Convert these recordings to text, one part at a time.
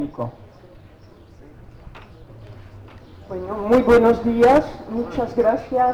Bueno, muy buenos días, muchas gracias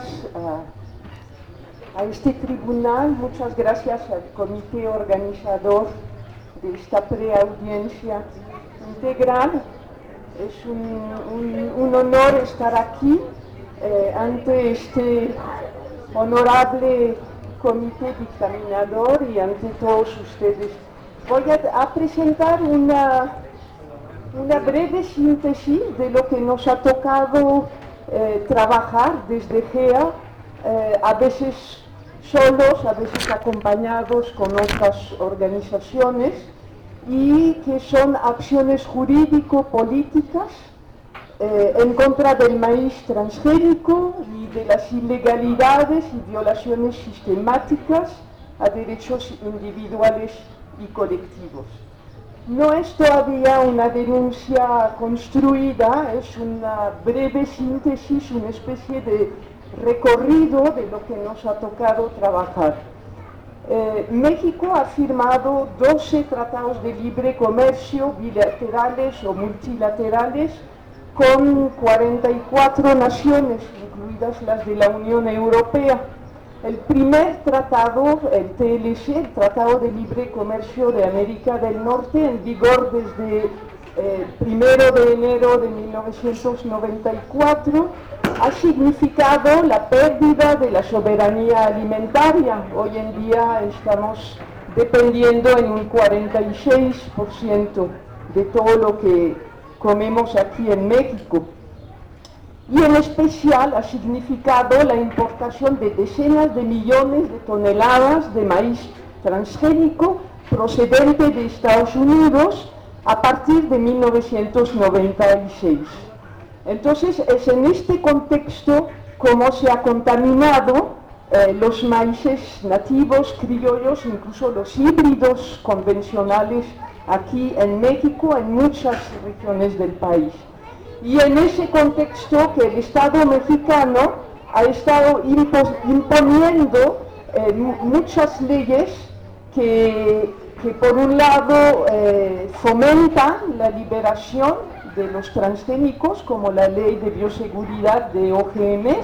a este tribunal, muchas gracias al comité organizador de esta preaudiencia integral. Es un honor estar aquí ante este honorable comité dictaminador y ante todos ustedes. Voy a presentar una breve síntesis de lo que nos ha tocado trabajar desde GEA, a veces solos, a veces acompañados con otras organizaciones, y que son acciones jurídico-políticas en contra del maíz transgénico y de las ilegalidades y violaciones sistemáticas a derechos individuales y colectivos. No es todavía una denuncia construida, es una breve síntesis, una especie de recorrido de lo que nos ha tocado trabajar. México ha firmado 12 tratados de libre comercio bilaterales o multilaterales con 44 naciones, incluidas las de la Unión Europea. El primer tratado, el TLC, el Tratado de Libre Comercio de América del Norte, en vigor desde 1 de enero de 1994, ha significado la pérdida de la soberanía alimentaria. Hoy en día estamos dependiendo en un 46% de todo lo que comemos aquí en México. Y en especial ha significado la importación de decenas de millones de toneladas de maíz transgénico procedente de Estados Unidos a partir de 1996. Entonces es en este contexto como se ha contaminado los maíces nativos, criollos, incluso los híbridos convencionales aquí en México, en muchas regiones del país. Y en ese contexto que el Estado mexicano ha estado imponiendo muchas leyes que por un lado fomentan la liberación de los transgénicos, como la ley de bioseguridad de OGMs,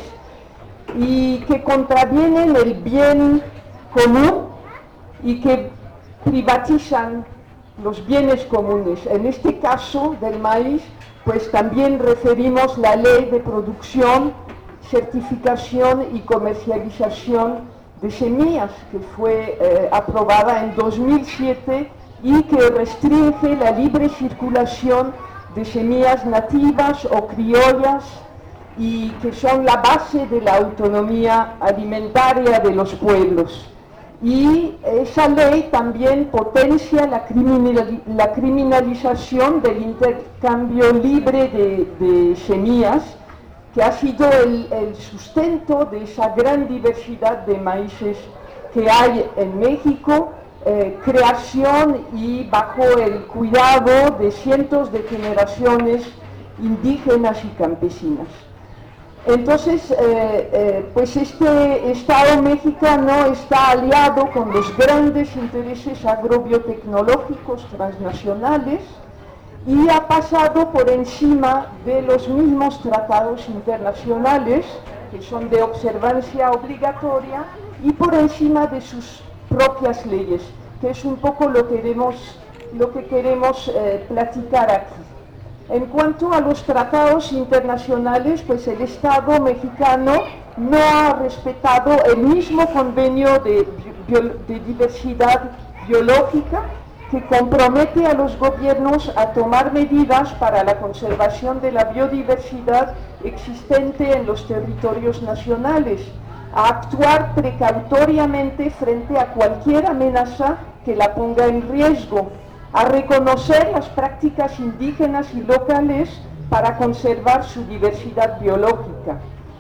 y que contravienen el bien común y que privatizan los bienes comunes. En este caso del maíz, pues también referimos la ley de producción, certificación y comercialización de semillas, que fue aprobada en 2007 y que restringe la libre circulación de semillas nativas o criollas y que son la base de la autonomía alimentaria de los pueblos. Y esa ley también potencia la criminalización del intercambio libre de semillas, que ha sido el sustento de esa gran diversidad de maíces que hay en México, creación y bajo el cuidado de cientos de generaciones indígenas y campesinas. Entonces, pues este Estado mexicano está aliado con los grandes intereses agrobiotecnológicos transnacionales y ha pasado por encima de los mismos tratados internacionales que son de observancia obligatoria y por encima de sus propias leyes, que es un poco lo que queremos platicar aquí. En cuanto a los tratados internacionales, pues el Estado mexicano no ha respetado el mismo convenio de diversidad biológica que compromete a los gobiernos a tomar medidas para la conservación de la biodiversidad existente en los territorios nacionales, a actuar precautoriamente frente a cualquier amenaza que la ponga en riesgo, a reconocer las prácticas indígenas y locales para conservar su diversidad biológica.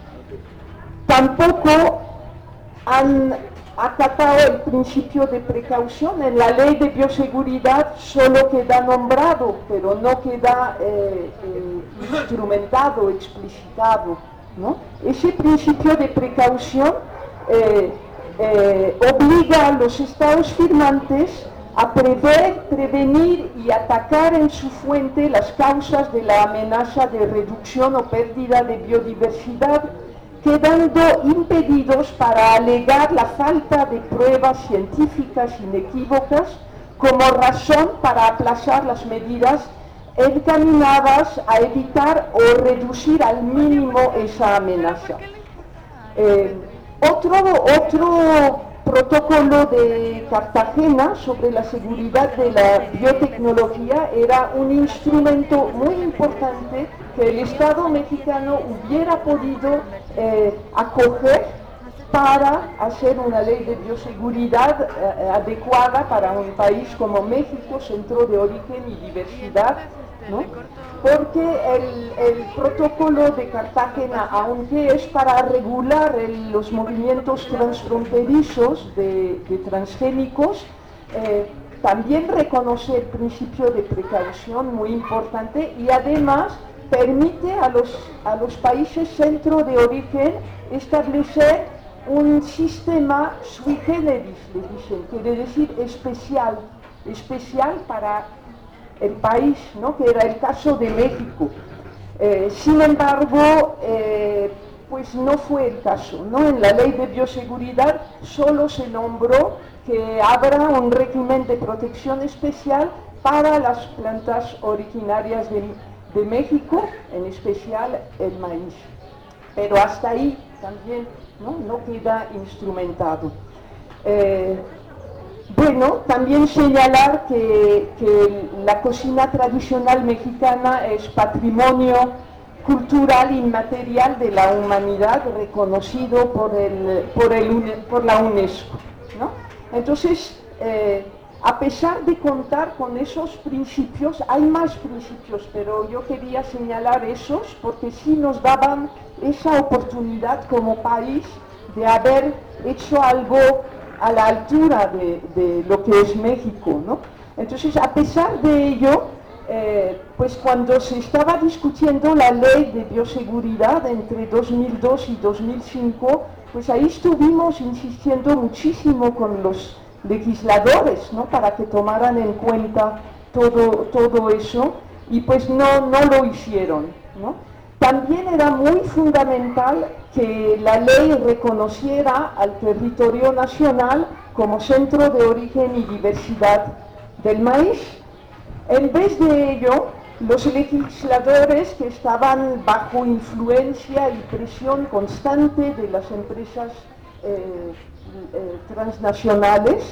Tampoco han acatado el principio de precaución. En la ley de bioseguridad solo queda nombrado, pero no queda instrumentado, explicitado, ¿no? Ese principio de precaución obliga a los estados firmantes a prever, prevenir y atacar en su fuente las causas de la amenaza de reducción o pérdida de biodiversidad, quedando impedidos para alegar la falta de pruebas científicas inequívocas como razón para aplazar las medidas encaminadas a evitar o reducir al mínimo esa amenaza. Otro protocolo de Cartagena sobre la seguridad de la biotecnología era un instrumento muy importante que el Estado mexicano hubiera podido acoger para hacer una ley de bioseguridad adecuada para un país como México, centro de origen y diversidad, ¿no? Porque el protocolo de Cartagena, aunque es para regular los movimientos transfronterizos de transgénicos, también reconoce el principio de precaución muy importante y además permite a los países centro de origen establecer un sistema sui generis, le dicen, quiere decir especial para el país, ¿no? Que era el caso de México. Sin embargo, pues no fue el caso, ¿no? En la ley de bioseguridad solo se nombró que habrá un régimen de protección especial para las plantas originarias de México, en especial el maíz. Pero hasta ahí también no queda instrumentado. Bueno, también señalar que la cocina tradicional mexicana es patrimonio cultural inmaterial de la humanidad reconocido por la UNESCO, ¿no? Entonces, a pesar de contar con esos principios, hay más principios, pero yo quería señalar esos porque sí nos daban esa oportunidad como país de haber hecho algo a la altura de lo que es México, ¿no? Entonces, a pesar de ello, pues cuando se estaba discutiendo la ley de bioseguridad entre 2002 y 2005, pues ahí estuvimos insistiendo muchísimo con los legisladores, ¿no? Para que tomaran en cuenta todo eso, y pues no lo hicieron, ¿no? También era muy fundamental que la ley reconociera al territorio nacional como centro de origen y diversidad del maíz. En vez de ello, los legisladores que estaban bajo influencia y presión constante de las empresas transnacionales,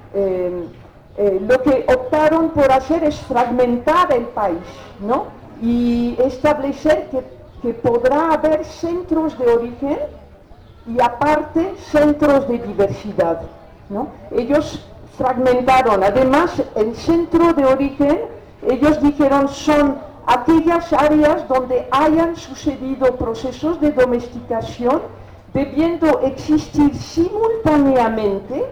lo que optaron por hacer es fragmentar el país, ¿no? Y establecer que podrá haber centros de origen y aparte centros de diversidad, ¿no? Ellos fragmentaron, además el centro de origen, ellos dijeron, son aquellas áreas donde hayan sucedido procesos de domesticación, debiendo existir simultáneamente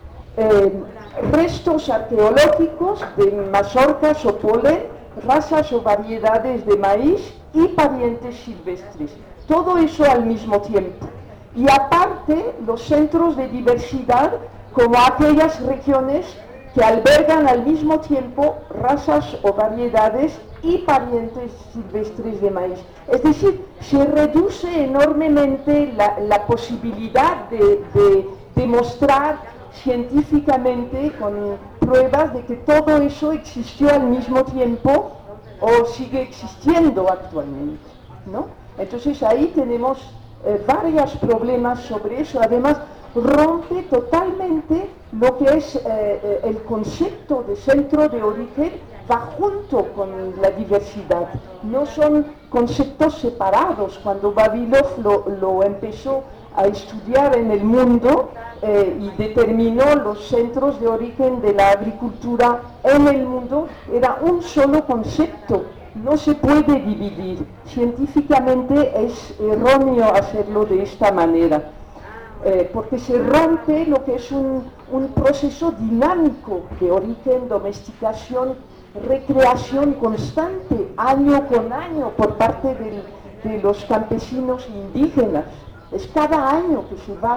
restos arqueológicos de mazorcas o polen, razas o variedades de maíz y parientes silvestres. Todo eso al mismo tiempo. Y aparte, los centros de diversidad, como aquellas regiones que albergan al mismo tiempo razas o variedades y parientes silvestres de maíz. Es decir, se reduce enormemente la posibilidad de demostrar científicamente con pruebas de que todo eso existió al mismo tiempo o sigue existiendo actualmente, ¿no? Entonces ahí tenemos varios problemas sobre eso. Además, rompe totalmente lo que es el concepto de centro de origen, va junto con la diversidad. No son conceptos separados. Cuando Vavilov lo empezó a estudiar en el mundo y determinó los centros de origen de la agricultura en el mundo, era un solo concepto. No se puede dividir. Científicamente es erróneo hacerlo de esta manera, porque se rompe lo que es un proceso dinámico de origen, domesticación, recreación constante, año con año, por parte de los campesinos indígenas. Es cada año que se va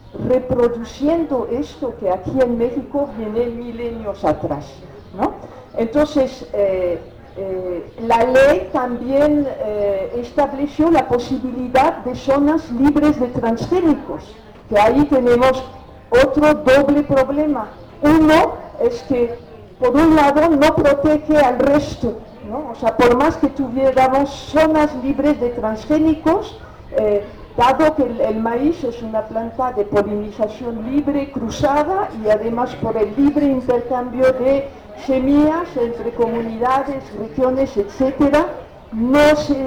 reproduciendo esto que aquí en México viene milenios atrás, ¿no? Entonces, la ley también estableció la posibilidad de zonas libres de transgénicos, que ahí tenemos otro doble problema. Uno es que, por un lado, no protege al resto, ¿no? O sea, por más que tuviéramos zonas libres de transgénicos, dado que el maíz es una planta de polinización libre, cruzada, y además por el libre intercambio de semillas entre comunidades, regiones, etcétera, no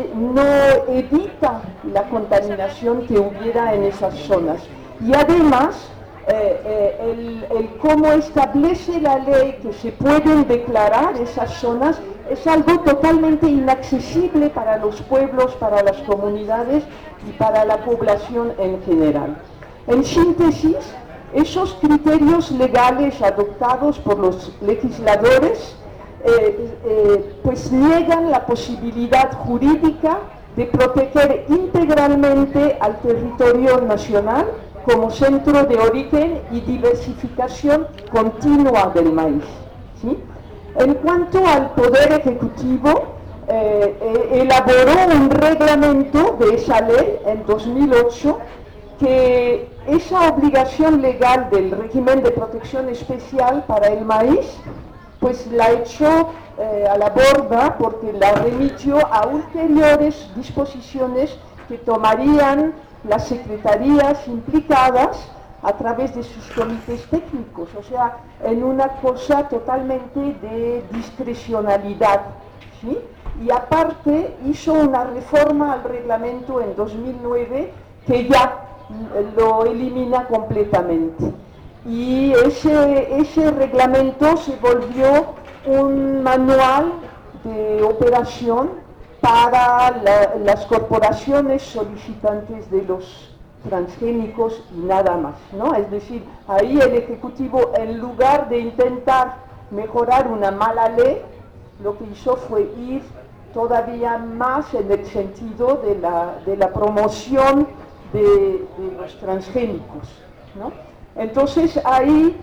evita la contaminación que hubiera en esas zonas. Y además, el cómo establece la ley que se pueden declarar esas zonas es algo totalmente inaccesible para los pueblos, para las comunidades y para la población en general. En síntesis, esos criterios legales adoptados por los legisladores pues niegan la posibilidad jurídica de proteger integralmente al territorio nacional como centro de origen y diversificación continua del maíz, ¿sí? En cuanto al Poder Ejecutivo, elaboró un reglamento de esa ley en 2008 que esa obligación legal del régimen de protección especial para el maíz pues la echó a la borda porque la remitió a ulteriores disposiciones que tomarían las secretarías implicadas a través de sus comités técnicos, o sea, en una cosa totalmente de discrecionalidad, ¿sí? Y aparte hizo una reforma al reglamento en 2009 que ya lo elimina completamente. Y ese reglamento se volvió un manual de operación para las corporaciones solicitantes de los transgénicos y nada más, ¿no? Es decir, ahí el Ejecutivo, en lugar de intentar mejorar una mala ley, lo que hizo fue ir todavía más en el sentido de la promoción de los transgénicos, ¿no? Entonces ahí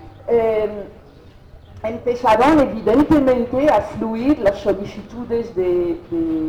empezaron evidentemente a fluir las solicitudes de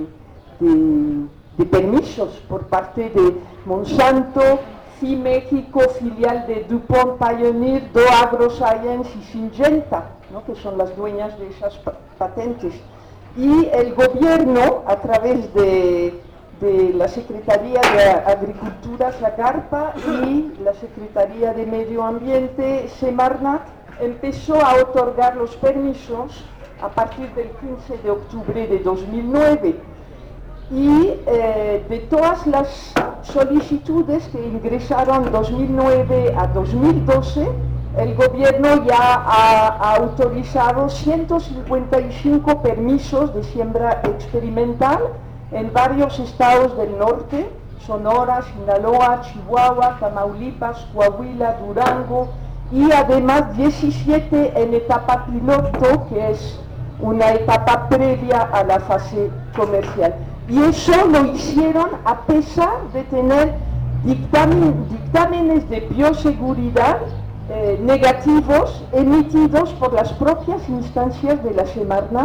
permisos por parte de Monsanto, FI México, filial de DuPont Pioneer, Dow AgroScience y Syngenta, ¿no? Que son las dueñas de esas patentes. Y el gobierno, a través de la Secretaría de Agricultura, Zagarpa, y la Secretaría de Medio Ambiente, Semarnat, empezó a otorgar los permisos a partir del 15 de octubre de 2009. Y de todas las solicitudes que ingresaron 2009 a 2012, el gobierno ya ha autorizado 155 permisos de siembra experimental en varios estados del norte: Sonora, Sinaloa, Chihuahua, Tamaulipas, Coahuila, Durango, y además 17 en etapa piloto, que es una etapa previa a la fase comercial. Y eso lo hicieron a pesar de tener dictámenes de bioseguridad negativos emitidos por las propias instancias de la Semarnat,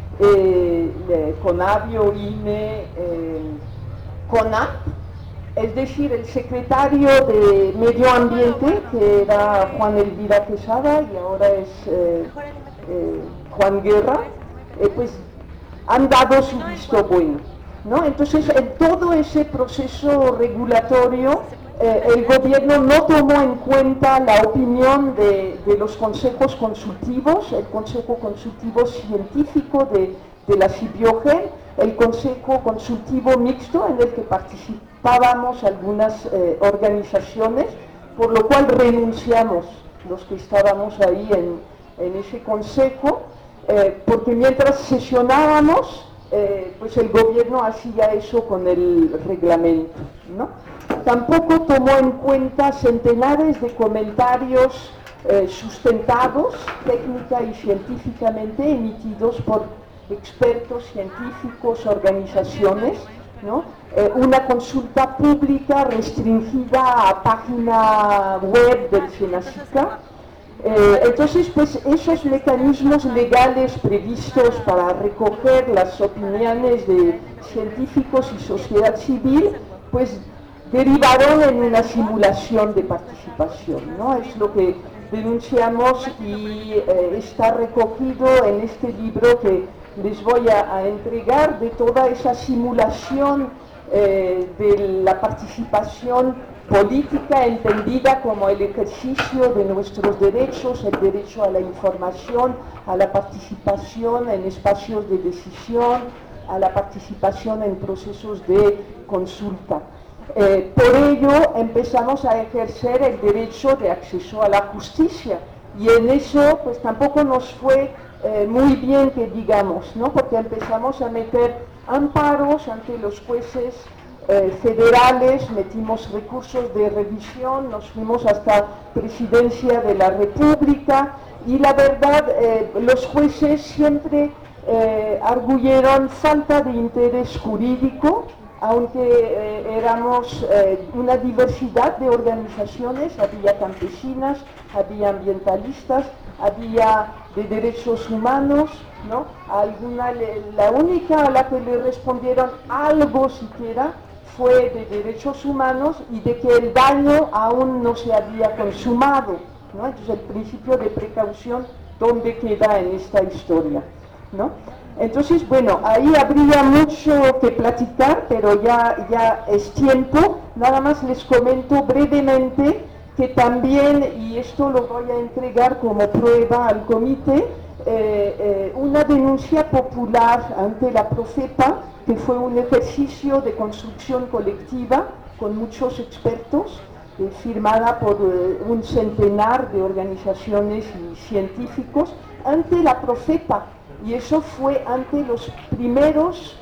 Conavio, INE, CONAP, es decir, el secretario de Medio Ambiente, que era Juan Elvira Quesada y ahora es Juan Guerra, pues han dado su visto bueno, ¿no? Entonces, en todo ese proceso regulatorio, el gobierno no tomó en cuenta la opinión de los consejos consultivos, el Consejo Consultivo Científico de la CIBIOGEN, el Consejo Consultivo Mixto, en el que participábamos algunas organizaciones, por lo cual renunciamos los que estábamos ahí en ese consejo, porque mientras sesionábamos, pues el gobierno hacía eso con el reglamento, ¿no? Tampoco tomó en cuenta centenares de comentarios sustentados técnica y científicamente, emitidos por expertos científicos, organizaciones, ¿no? Una consulta pública restringida a página web del SENASICA. Entonces, pues esos mecanismos legales previstos para recoger las opiniones de científicos y sociedad civil, pues derivaron en una simulación de participación, ¿no? Es lo que denunciamos y está recogido en este libro que les voy a entregar, de toda esa simulación de la participación política entendida como el ejercicio de nuestros derechos, el derecho a la información, a la participación en espacios de decisión, a la participación en procesos de consulta. Por ello empezamos a ejercer el derecho de acceso a la justicia y en eso pues tampoco nos fue muy bien que digamos, ¿no? Porque empezamos a meter amparos ante los jueces federales, metimos recursos de revisión, nos fuimos hasta Presidencia de la República y la verdad los jueces siempre arguyeron falta de interés jurídico, aunque éramos una diversidad de organizaciones, había campesinas, había ambientalistas, había de derechos humanos, ¿no? La única a la que le respondieron algo siquiera fue de derechos humanos y de que el daño aún no se había consumado, ¿no? Entonces el principio de precaución, ¿dónde queda en esta historia, ¿no? Entonces, bueno, ahí habría mucho que platicar, pero ya es tiempo. Nada más les comento brevemente que también, y esto lo voy a entregar como prueba al comité, una denuncia popular ante la Profepa, que fue un ejercicio de construcción colectiva con muchos expertos, firmada por un centenar de organizaciones y científicos, ante la Profepa. Y eso fue ante los primeros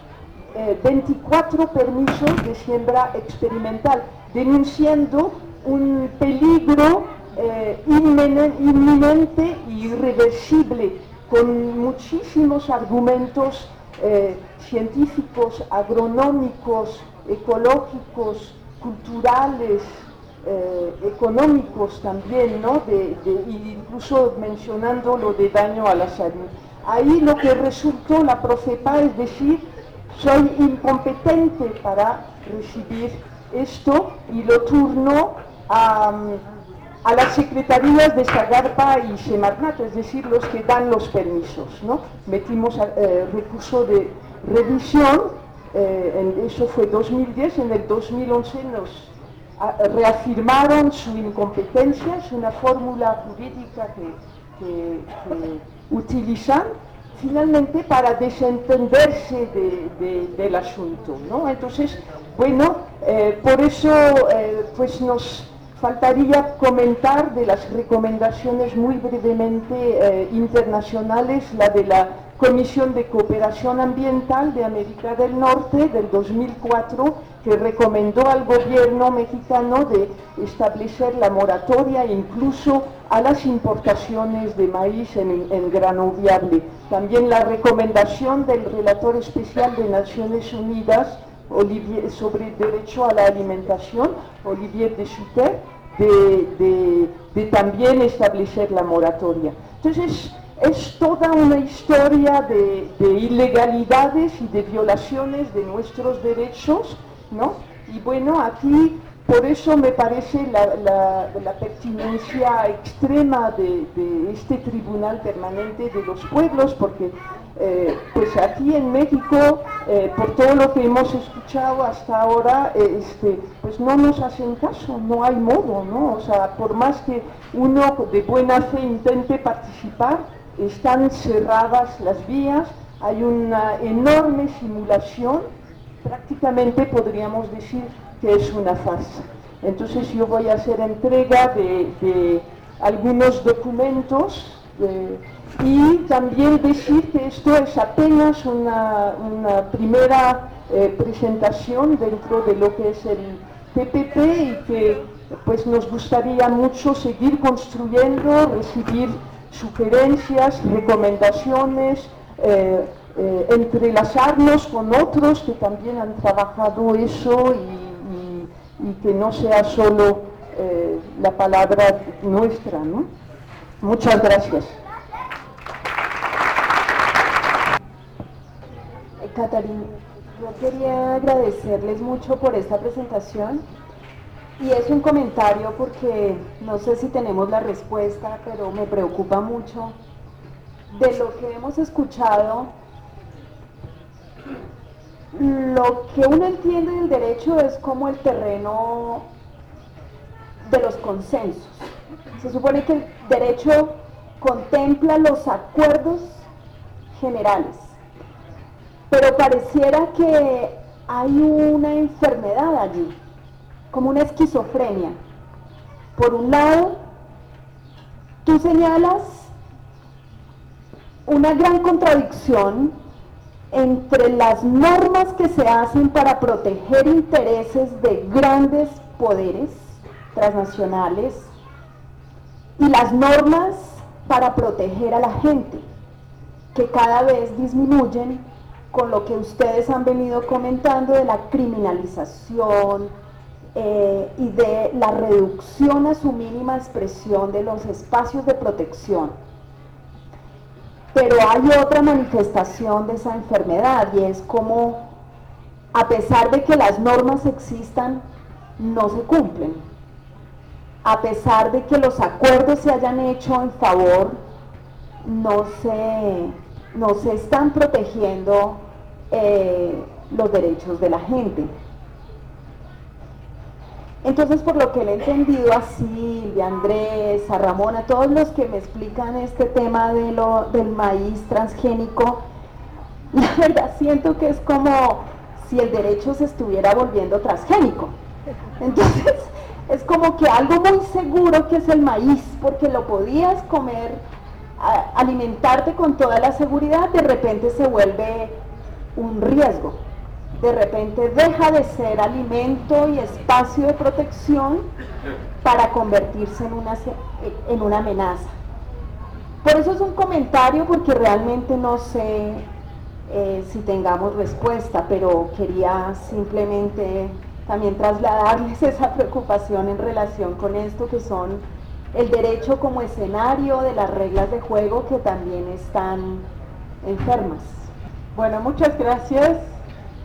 24 permisos de siembra experimental, denunciando un peligro inminente e irreversible, con muchísimos argumentos científicos, agronómicos, ecológicos, culturales, económicos también, ¿no? Incluso mencionando lo de daño a la salud. Ahí lo que resultó la Profepa es decir, soy incompetente para recibir esto y lo turnó a las secretarías de Zagarpa y Semarnat, es decir, los que dan los permisos, ¿no? Metimos recurso de revisión, eso fue 2010, en el 2011 nos reafirmaron su incompetencia, es una fórmula jurídica que utilizan finalmente para desentenderse del asunto, ¿no? Entonces, bueno, por eso pues nos faltaría comentar de las recomendaciones muy brevemente internacionales, la de la Comisión de Cooperación Ambiental de América del Norte del 2004, que recomendó al gobierno mexicano de establecer la moratoria incluso a las importaciones de maíz en grano viable. También la recomendación del relator especial de Naciones Unidas sobre el derecho a la alimentación, Olivier de Schutter, de también establecer la moratoria. Entonces, es toda una historia de ilegalidades y de violaciones de nuestros derechos, ¿no? Y bueno, aquí por eso me parece la pertinencia extrema de este Tribunal Permanente de los Pueblos, porque pues aquí en México, por todo lo que hemos escuchado hasta ahora, pues no nos hacen caso, no hay modo, ¿no? O sea, por más que uno de buena fe intente participar, están cerradas las vías, hay una enorme simulación, prácticamente podríamos decir que es una farsa. Entonces yo voy a hacer entrega de algunos documentos y también decir que esto es apenas una primera presentación dentro de lo que es el TPP y que pues nos gustaría mucho seguir construyendo, recibir sugerencias, recomendaciones, entrelazarnos con otros que también han trabajado eso y que no sea solo la palabra nuestra, ¿no? Muchas gracias. Catarina, yo quería agradecerles mucho por esta presentación y es un comentario porque no sé si tenemos la respuesta, pero me preocupa mucho. De lo que hemos escuchado, lo que uno entiende del derecho es como el terreno de los consensos. Se supone que el derecho contempla los acuerdos generales, pero pareciera que hay una enfermedad allí, como una esquizofrenia. Por un lado, tú señalas una gran contradicción entre las normas que se hacen para proteger intereses de grandes poderes transnacionales y las normas para proteger a la gente, que cada vez disminuyen con lo que ustedes han venido comentando de la criminalización y de la reducción a su mínima expresión de los espacios de protección. Pero hay otra manifestación de esa enfermedad y es como, a pesar de que las normas existan, no se cumplen. A pesar de que los acuerdos se hayan hecho en favor, no se están protegiendo los derechos de la gente. Entonces, por lo que le he entendido a Silvia, a Andrés, a Ramón, a todos los que me explican este tema del maíz transgénico, la verdad siento que es como si el derecho se estuviera volviendo transgénico. Entonces, es como que algo muy seguro que es el maíz, porque lo podías comer, alimentarte con toda la seguridad, de repente se vuelve un riesgo. De repente deja de ser alimento y espacio de protección para convertirse en una amenaza. Por eso es un comentario, porque realmente no sé si tengamos respuesta, pero quería simplemente también trasladarles esa preocupación en relación con esto, que son el derecho como escenario de las reglas de juego que también están enfermas. Bueno, muchas gracias.